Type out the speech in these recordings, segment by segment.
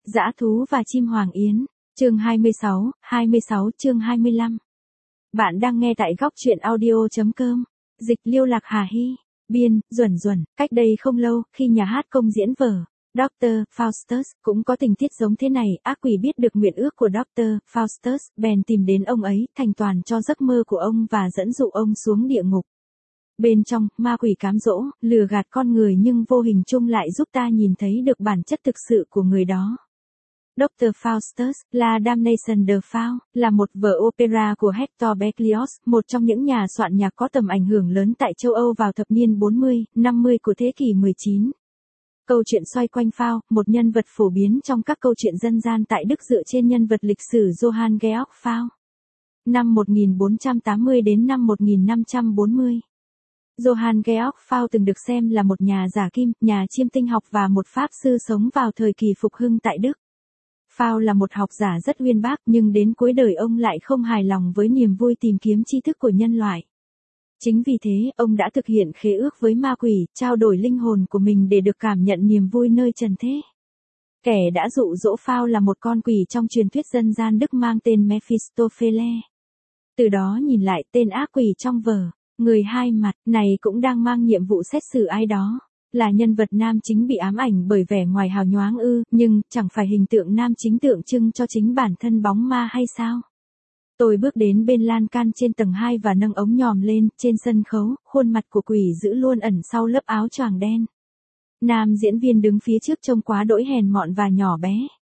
Dã thú và chim hoàng yến, chương 26 chương 25. Bạn đang nghe tại góc truyện audio.com, dịch Liêu Lạc Hà Hy, biên, Duẩn, cách đây không lâu, khi nhà hát công diễn vở, Dr. Faustus, cũng có tình tiết giống thế này, ác quỷ biết được nguyện ước của Dr. Faustus, bèn tìm đến ông ấy, thành toàn cho giấc mơ của ông và dẫn dụ ông xuống địa ngục. Bên trong, ma quỷ cám dỗ, lừa gạt con người nhưng vô hình chung lại giúp ta nhìn thấy được bản chất thực sự của người đó. Dr. Faustus, La Damnation de Faust, là một vở opera của Hector Berlioz, một trong những nhà soạn nhạc có tầm ảnh hưởng lớn tại châu Âu vào thập niên 40, 50 của thế kỷ 19. Câu chuyện xoay quanh Faust, một nhân vật phổ biến trong các câu chuyện dân gian tại Đức dựa trên nhân vật lịch sử Johann Georg Faust. Năm 1480 đến năm 1540. Johann Georg Faust từng được xem là một nhà giả kim, nhà chiêm tinh học và một pháp sư sống vào thời kỳ phục hưng tại Đức. Faust là một học giả rất uyên bác nhưng đến cuối đời ông lại không hài lòng với niềm vui tìm kiếm tri thức của nhân loại. Chính vì thế, ông đã thực hiện khế ước với ma quỷ, trao đổi linh hồn của mình để được cảm nhận niềm vui nơi trần thế. Kẻ đã dụ dỗ Faust là một con quỷ trong truyền thuyết dân gian Đức mang tên Mephistopheles. Từ đó nhìn lại, tên ác quỷ trong vở, người hai mặt, này cũng đang mang nhiệm vụ xét xử ai đó. Là nhân vật nam chính bị ám ảnh bởi vẻ ngoài hào nhoáng nhưng chẳng phải hình tượng nam chính tượng trưng cho chính bản thân bóng ma hay sao? Tôi bước đến bên lan can trên tầng 2 và nâng ống nhòm lên, trên sân khấu, khuôn mặt của quỷ dữ luôn ẩn sau lớp áo choàng đen. Nam diễn viên đứng phía trước trông quá đỗi hèn mọn và nhỏ bé.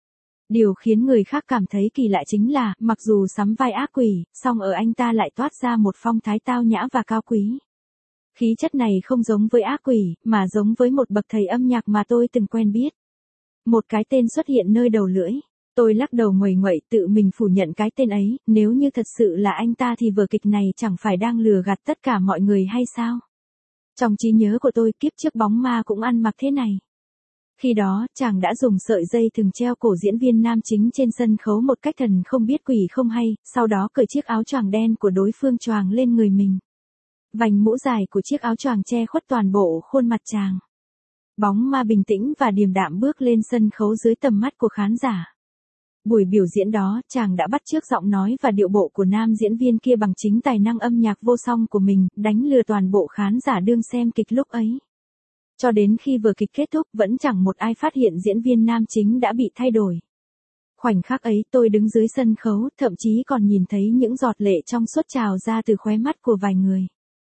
Điều khiến người khác cảm thấy kỳ lạ chính là, mặc dù sắm vai ác quỷ, song ở anh ta lại toát ra một phong thái tao nhã và cao quý. Khí chất này không giống với ác quỷ, mà giống với một bậc thầy âm nhạc mà tôi từng quen biết. Một cái tên xuất hiện nơi đầu lưỡi. Tôi lắc đầu nguầy nguậy tự mình phủ nhận cái tên ấy, nếu như thật sự là anh ta thì vở kịch này chẳng phải đang lừa gạt tất cả mọi người hay sao? Trong trí nhớ của tôi, kiếp trước bóng ma cũng ăn mặc thế này. Khi đó, chàng đã dùng sợi dây thừng treo cổ diễn viên nam chính trên sân khấu một cách thần không biết quỷ không hay, sau đó cởi chiếc áo choàng đen của đối phương choàng lên người mình. Vành mũ dài của chiếc áo choàng che khuất toàn bộ khuôn mặt chàng. Bóng ma bình tĩnh và điềm đạm bước lên sân khấu dưới tầm mắt của khán giả. Buổi biểu diễn đó, chàng đã bắt chước giọng nói và điệu bộ của nam diễn viên kia bằng chính tài năng âm nhạc vô song của mình, đánh lừa toàn bộ khán giả đương xem kịch lúc ấy. Cho đến khi vở kịch kết thúc, vẫn chẳng một ai phát hiện diễn viên nam chính đã bị thay đổi. Khoảnh khắc ấy, tôi đứng dưới sân khấu, thậm chí còn nhìn thấy những giọt lệ trong suốt trào ra từ khóe mắt của vài người.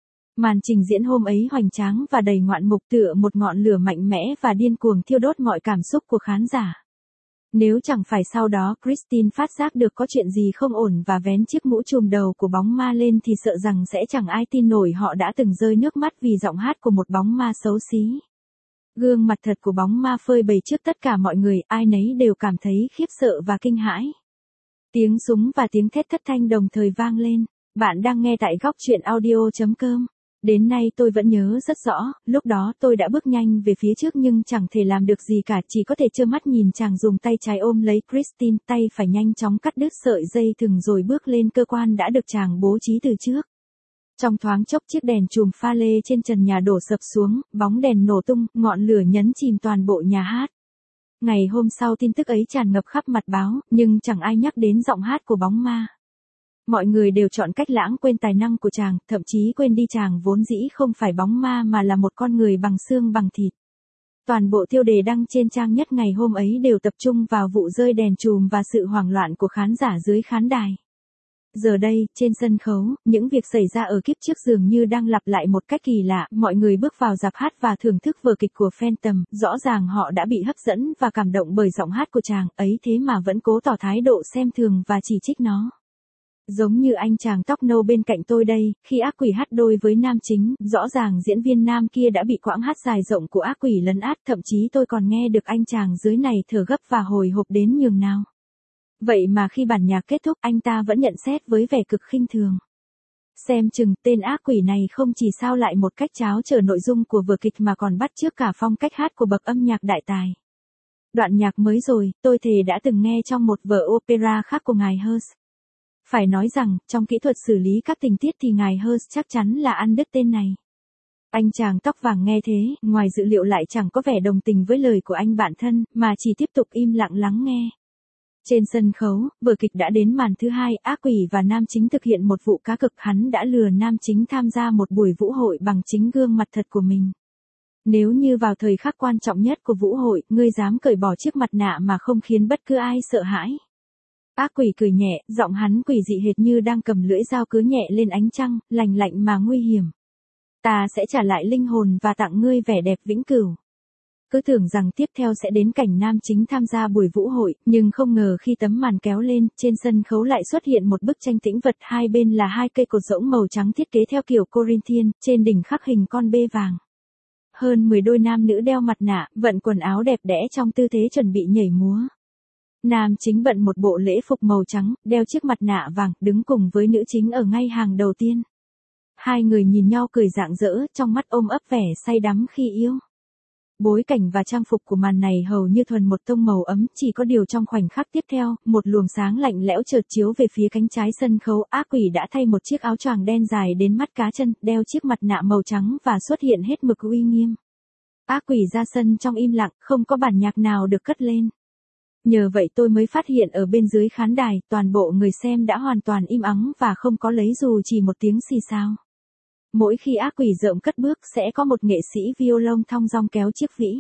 Màn trình diễn hôm ấy hoành tráng và đầy ngoạn mục, tựa một ngọn lửa mạnh mẽ và điên cuồng thiêu đốt mọi cảm xúc của khán giả. Nếu chẳng phải sau đó Christine phát giác được có chuyện gì không ổn và vén chiếc mũ trùm đầu của bóng ma lên thì sợ rằng sẽ chẳng ai tin nổi họ đã từng rơi nước mắt vì giọng hát của một bóng ma xấu xí. Gương mặt thật của bóng ma phơi bày trước tất cả mọi người, ai nấy đều cảm thấy khiếp sợ và kinh hãi. Tiếng súng và tiếng thét thất thanh đồng thời vang lên. Bạn đang nghe tại góc truyện audio.com. Đến nay tôi vẫn nhớ rất rõ, lúc đó tôi đã bước nhanh về phía trước nhưng chẳng thể làm được gì cả, chỉ có thể trơ mắt nhìn chàng dùng tay trái ôm lấy Christine, tay phải nhanh chóng cắt đứt sợi dây thừng rồi bước lên cơ quan đã được chàng bố trí từ trước. Trong thoáng chốc chiếc đèn chùm pha lê trên trần nhà đổ sập xuống, bóng đèn nổ tung, ngọn lửa nhấn chìm toàn bộ nhà hát. Ngày hôm sau tin tức ấy tràn ngập khắp mặt báo, nhưng chẳng ai nhắc đến giọng hát của bóng ma. Mọi người đều chọn cách lãng quên tài năng của chàng, thậm chí quên đi chàng vốn dĩ không phải bóng ma mà là một con người bằng xương bằng thịt. Toàn bộ tiêu đề đăng trên trang nhất ngày hôm ấy đều tập trung vào vụ rơi đèn chùm và sự hoảng loạn của khán giả dưới khán đài. Giờ đây, trên sân khấu, những việc xảy ra ở kiếp trước dường như đang lặp lại một cách kỳ lạ, mọi người bước vào rạp hát và thưởng thức vở kịch của Phantom, rõ ràng họ đã bị hấp dẫn và cảm động bởi giọng hát của chàng, ấy thế mà vẫn cố tỏ thái độ xem thường và chỉ trích nó. Giống như anh chàng tóc nâu bên cạnh tôi đây, khi ác quỷ hát đôi với nam chính, rõ ràng diễn viên nam kia đã bị quãng hát dài rộng của ác quỷ lấn át, thậm chí tôi còn nghe được anh chàng dưới này thở gấp và hồi hộp đến nhường nào. Vậy mà khi bản nhạc kết thúc, anh ta vẫn nhận xét với vẻ cực khinh thường. Xem chừng, tên ác quỷ này không chỉ sao lại một cách tráo trở nội dung của vở kịch mà còn bắt chước cả phong cách hát của bậc âm nhạc đại tài. Đoạn nhạc mới rồi, tôi thề đã từng nghe trong một vở opera khác của ngài Hirsch. Phải nói rằng, trong kỹ thuật xử lý các tình tiết thì ngài Hirsch chắc chắn là ăn đứt tên này. Anh chàng tóc vàng nghe thế, ngoài dự liệu lại chẳng có vẻ đồng tình với lời của anh bạn thân, mà chỉ tiếp tục im lặng lắng nghe. Trên sân khấu, vở kịch đã đến màn thứ hai, ác quỷ và nam chính thực hiện một vụ cá cược, hắn đã lừa nam chính tham gia một buổi vũ hội bằng chính gương mặt thật của mình. Nếu như vào thời khắc quan trọng nhất của vũ hội, ngươi dám cởi bỏ chiếc mặt nạ mà không khiến bất cứ ai sợ hãi. Ác quỷ cười nhẹ, giọng hắn quỷ dị hệt như đang cầm lưỡi dao cứa nhẹ lên ánh trăng, lành lạnh mà nguy hiểm. Ta sẽ trả lại linh hồn và tặng ngươi vẻ đẹp vĩnh cửu. Cứ tưởng rằng tiếp theo sẽ đến cảnh nam chính tham gia buổi vũ hội, nhưng không ngờ khi tấm màn kéo lên, trên sân khấu lại xuất hiện một bức tranh tĩnh vật, hai bên là hai cây cột rỗng màu trắng thiết kế theo kiểu Corinthian, trên đỉnh khắc hình con bê vàng. Hơn 10 đôi nam nữ đeo mặt nạ, vận quần áo đẹp đẽ trong tư thế chuẩn bị nhảy múa. Nam chính bận một bộ lễ phục màu trắng, đeo chiếc mặt nạ vàng, đứng cùng với nữ chính ở ngay hàng đầu tiên. Hai người nhìn nhau cười rạng rỡ, trong mắt ôm ấp vẻ say đắm khi yêu. Bối cảnh và trang phục của màn này hầu như thuần một tông màu ấm, chỉ có điều trong khoảnh khắc tiếp theo, một luồng sáng lạnh lẽo chợt chiếu về phía cánh trái sân khấu, ác quỷ đã thay một chiếc áo choàng đen dài đến mắt cá chân, đeo chiếc mặt nạ màu trắng và xuất hiện hết mực uy nghiêm. Ác quỷ ra sân trong im lặng, không có bản nhạc nào được cất lên. Nhờ vậy tôi mới phát hiện ở bên dưới khán đài, toàn bộ người xem đã hoàn toàn im ắng và không có lấy dù chỉ một tiếng xì xào. Mỗi khi ác quỷ rợm cất bước sẽ có một nghệ sĩ violon thong dong kéo chiếc vĩ.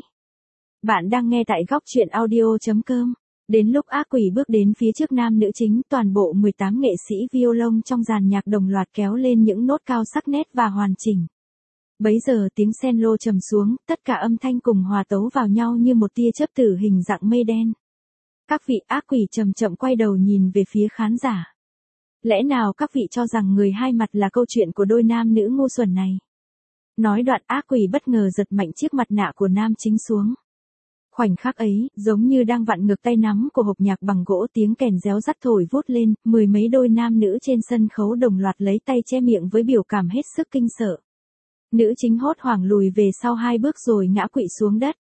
Bạn đang nghe tại góc truyện audio.com. Đến lúc ác quỷ bước đến phía trước nam nữ chính, toàn bộ 18 nghệ sĩ violon trong dàn nhạc đồng loạt kéo lên những nốt cao sắc nét và hoàn chỉnh. Bấy giờ tiếng cello trầm xuống, tất cả âm thanh cùng hòa tấu vào nhau như một tia chớp tử hình dạng mây đen. Các vị, ác quỷ chậm chậm quay đầu nhìn về phía khán giả. Lẽ nào các vị cho rằng người hai mặt là câu chuyện của đôi nam nữ ngu xuẩn này? Nói đoạn, ác quỷ bất ngờ giật mạnh chiếc mặt nạ của nam chính xuống. Khoảnh khắc ấy, giống như đang vặn ngược tay nắm của hộp nhạc bằng gỗ, tiếng kèn réo rắt thổi vút lên, mười mấy đôi nam nữ trên sân khấu đồng loạt lấy tay che miệng với biểu cảm hết sức kinh sợ. Nữ chính hốt hoảng lùi về sau 2 bước rồi ngã quỵ xuống đất.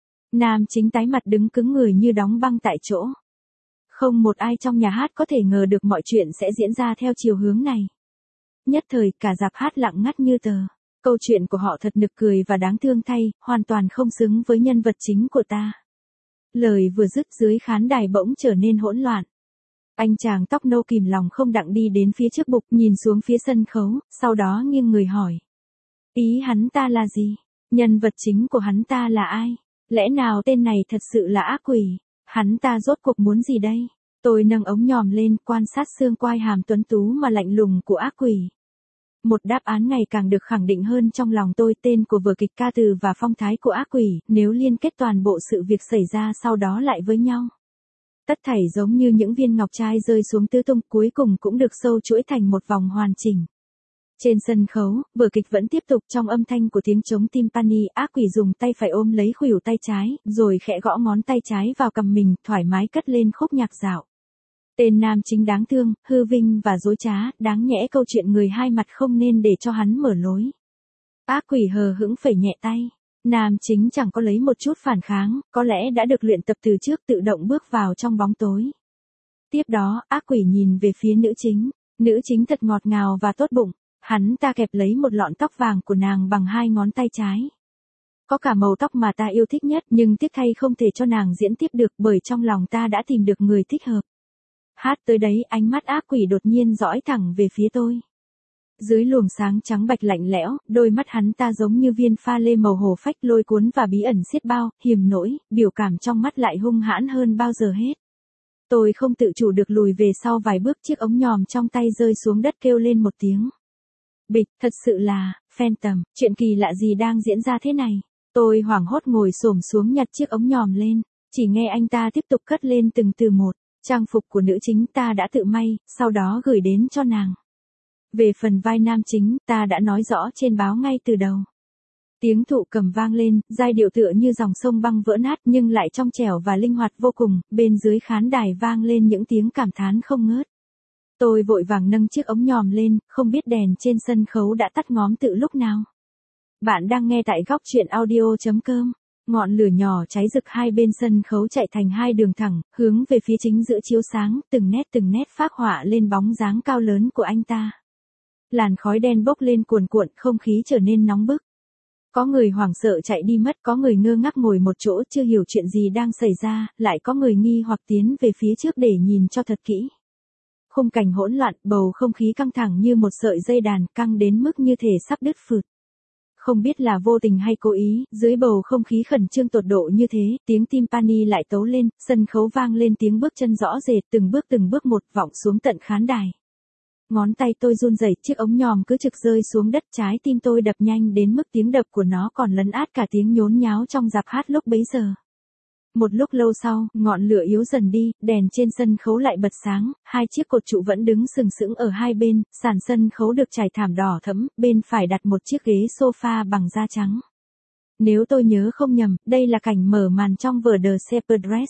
Nam chính tái mặt đứng cứng người như đóng băng tại chỗ. Không một ai trong nhà hát có thể ngờ được mọi chuyện sẽ diễn ra theo chiều hướng này. Nhất thời, cả dạp hát lặng ngắt như tờ. Câu chuyện của họ thật nực cười và đáng thương thay, hoàn toàn không xứng với nhân vật chính của ta. Lời vừa dứt, dưới khán đài bỗng trở nên hỗn loạn. Anh chàng tóc nâu kìm lòng không đặng đi đến phía trước bục, nhìn xuống phía sân khấu, sau đó nghiêng người hỏi. Ý hắn ta là gì? Nhân vật chính của hắn ta là ai? Lẽ nào tên này thật sự là ác quỷ? Hắn ta rốt cuộc muốn gì đây? Tôi nâng ống nhòm lên, quan sát xương quai hàm tuấn tú mà lạnh lùng của ác quỷ. Một đáp án ngày càng được khẳng định hơn trong lòng tôi, tên của vở kịch, ca từ và phong thái của ác quỷ, nếu liên kết toàn bộ sự việc xảy ra sau đó lại với nhau. Tất thảy giống như những viên ngọc trai rơi xuống tứ tung, cuối cùng cũng được sâu chuỗi thành một vòng hoàn chỉnh. Trên sân khấu, vở kịch vẫn tiếp tục trong âm thanh của tiếng trống timpani, ác quỷ dùng tay phải ôm lấy khuỷu tay trái, rồi khẽ gõ ngón tay trái vào cằm mình, thoải mái cất lên khúc nhạc dạo. Tên nam chính đáng thương, hư vinh và dối trá, đáng nhẽ câu chuyện người hai mặt không nên để cho hắn mở lối. Ác quỷ hờ hững phẩy nhẹ tay. Nam chính chẳng có lấy một chút phản kháng, có lẽ đã được luyện tập từ trước, tự động bước vào trong bóng tối. Tiếp đó, ác quỷ nhìn về phía nữ chính. Nữ chính thật ngọt ngào và tốt bụng. Hắn ta kẹp lấy một lọn tóc vàng của nàng bằng 2 ngón tay trái. Có cả màu tóc mà ta yêu thích nhất, nhưng tiếc thay không thể cho nàng diễn tiếp được, bởi trong lòng ta đã tìm được người thích hợp. Hát tới đấy, ánh mắt ác quỷ đột nhiên dõi thẳng về phía tôi. Dưới luồng sáng trắng bạch lạnh lẽo, đôi mắt hắn ta giống như viên pha lê màu hổ phách, lôi cuốn và bí ẩn xiết bao, hiềm nỗi, biểu cảm trong mắt lại hung hãn hơn bao giờ hết. Tôi không tự chủ được lùi về sau vài bước, chiếc ống nhòm trong tay rơi xuống đất kêu lên một tiếng. Bịch, thật sự là, Phantom, chuyện kỳ lạ gì đang diễn ra thế này? Tôi hoảng hốt ngồi xổm xuống nhặt chiếc ống nhòm lên, chỉ nghe anh ta tiếp tục cất lên từng từ một. Trang phục của nữ chính ta đã tự may, sau đó gửi đến cho nàng. Về phần vai nam chính, ta đã nói rõ trên báo ngay từ đầu. Tiếng thụ cầm vang lên, giai điệu tựa như dòng sông băng vỡ nát nhưng lại trong trẻo và linh hoạt vô cùng, bên dưới khán đài vang lên những tiếng cảm thán không ngớt. Tôi vội vàng nâng chiếc ống nhòm lên, không biết đèn trên sân khấu đã tắt ngóm từ lúc nào. Bạn đang nghe tại góc truyện audio.com. Ngọn lửa nhỏ cháy rực hai bên sân khấu chạy thành 2 đường thẳng, hướng về phía chính giữa chiếu sáng, từng nét phác họa lên bóng dáng cao lớn của anh ta. Làn khói đen bốc lên cuồn cuộn, không khí trở nên nóng bức. Có người hoảng sợ chạy đi mất, có người ngơ ngác ngồi một chỗ chưa hiểu chuyện gì đang xảy ra, lại có người nghi hoặc tiến về phía trước để nhìn cho thật kỹ. Khung cảnh hỗn loạn, bầu không khí căng thẳng như một sợi dây đàn, căng đến mức như thể sắp đứt phụt. Không biết là vô tình hay cố ý, dưới bầu không khí khẩn trương tột độ như thế, tiếng timpani lại tấu lên, sân khấu vang lên tiếng bước chân rõ rệt, từng bước một vọng xuống tận khán đài. Ngón tay tôi run rẩy, chiếc ống nhòm cứ trực rơi xuống đất, trái tim tôi đập nhanh đến mức tiếng đập của nó còn lấn át cả tiếng nhốn nháo trong dạp hát lúc bấy giờ. Một lúc lâu sau, ngọn lửa yếu dần đi, đèn trên sân khấu lại bật sáng, hai chiếc cột trụ vẫn đứng sừng sững ở hai bên, sàn sân khấu được trải thảm đỏ thẫm, bên phải đặt một chiếc ghế sofa bằng da trắng. Nếu tôi nhớ không nhầm, đây là cảnh mở màn trong vở The Shepherdess.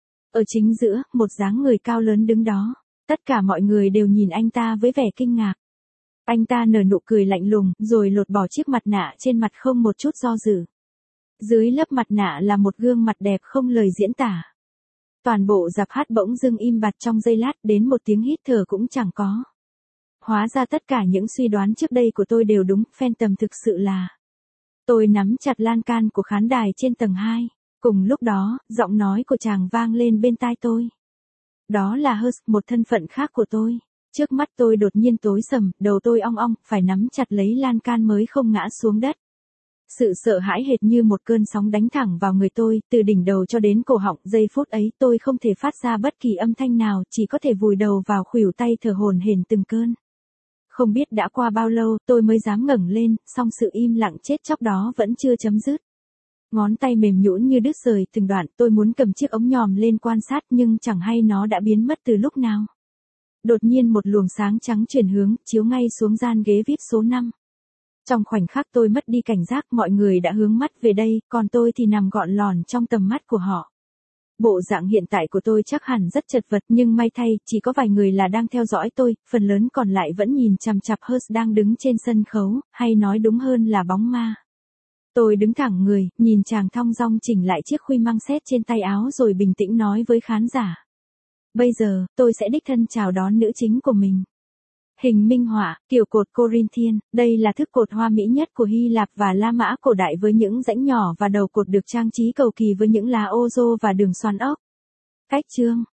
Ở chính giữa, một dáng người cao lớn đứng đó. Tất cả mọi người đều nhìn anh ta với vẻ kinh ngạc. Anh ta nở nụ cười lạnh lùng, rồi lột bỏ chiếc mặt nạ trên mặt không một chút do dự. Dưới lớp mặt nạ là một gương mặt đẹp không lời diễn tả. Toàn bộ dạp hát bỗng dưng im bặt trong giây lát, đến một tiếng hít thở cũng chẳng có. Hóa ra tất cả những suy đoán trước đây của tôi đều đúng, Phantom thực sự là. Tôi nắm chặt lan can của khán đài trên tầng 2. Cùng lúc đó, giọng nói của chàng vang lên bên tai tôi. Đó là Hers, một thân phận khác của tôi. Trước mắt tôi đột nhiên tối sầm, đầu tôi ong ong, phải nắm chặt lấy lan can mới không ngã xuống đất. Sự sợ hãi hệt như một cơn sóng đánh thẳng vào người tôi, từ đỉnh đầu cho đến cổ họng, giây phút ấy tôi không thể phát ra bất kỳ âm thanh nào, chỉ có thể vùi đầu vào khuỷu tay thở hổn hển từng cơn. Không biết đã qua bao lâu, tôi mới dám ngẩng lên, song sự im lặng chết chóc đó vẫn chưa chấm dứt. Ngón tay mềm nhũn như đứt rời từng đoạn, tôi muốn cầm chiếc ống nhòm lên quan sát nhưng chẳng hay nó đã biến mất từ lúc nào. Đột nhiên một luồng sáng trắng chuyển hướng, chiếu ngay xuống gian ghế VIP số 5. Trong khoảnh khắc tôi mất đi cảnh giác, mọi người đã hướng mắt về đây, còn tôi thì nằm gọn lòn trong tầm mắt của họ. Bộ dạng hiện tại của tôi chắc hẳn rất chật vật, nhưng may thay, chỉ có vài người là đang theo dõi tôi, phần lớn còn lại vẫn nhìn chằm chằm Hers đang đứng trên sân khấu, hay nói đúng hơn là bóng ma. Tôi đứng thẳng người, nhìn chàng thong dong chỉnh lại chiếc khuy măng xét trên tay áo rồi bình tĩnh nói với khán giả. Bây giờ, tôi sẽ đích thân chào đón nữ chính của mình. Hình minh họa, kiểu cột Corinthian, đây là thức cột hoa mỹ nhất của Hy Lạp và La Mã cổ đại với những rãnh nhỏ và đầu cột được trang trí cầu kỳ với những lá ô rô và đường xoắn ốc. Cách chương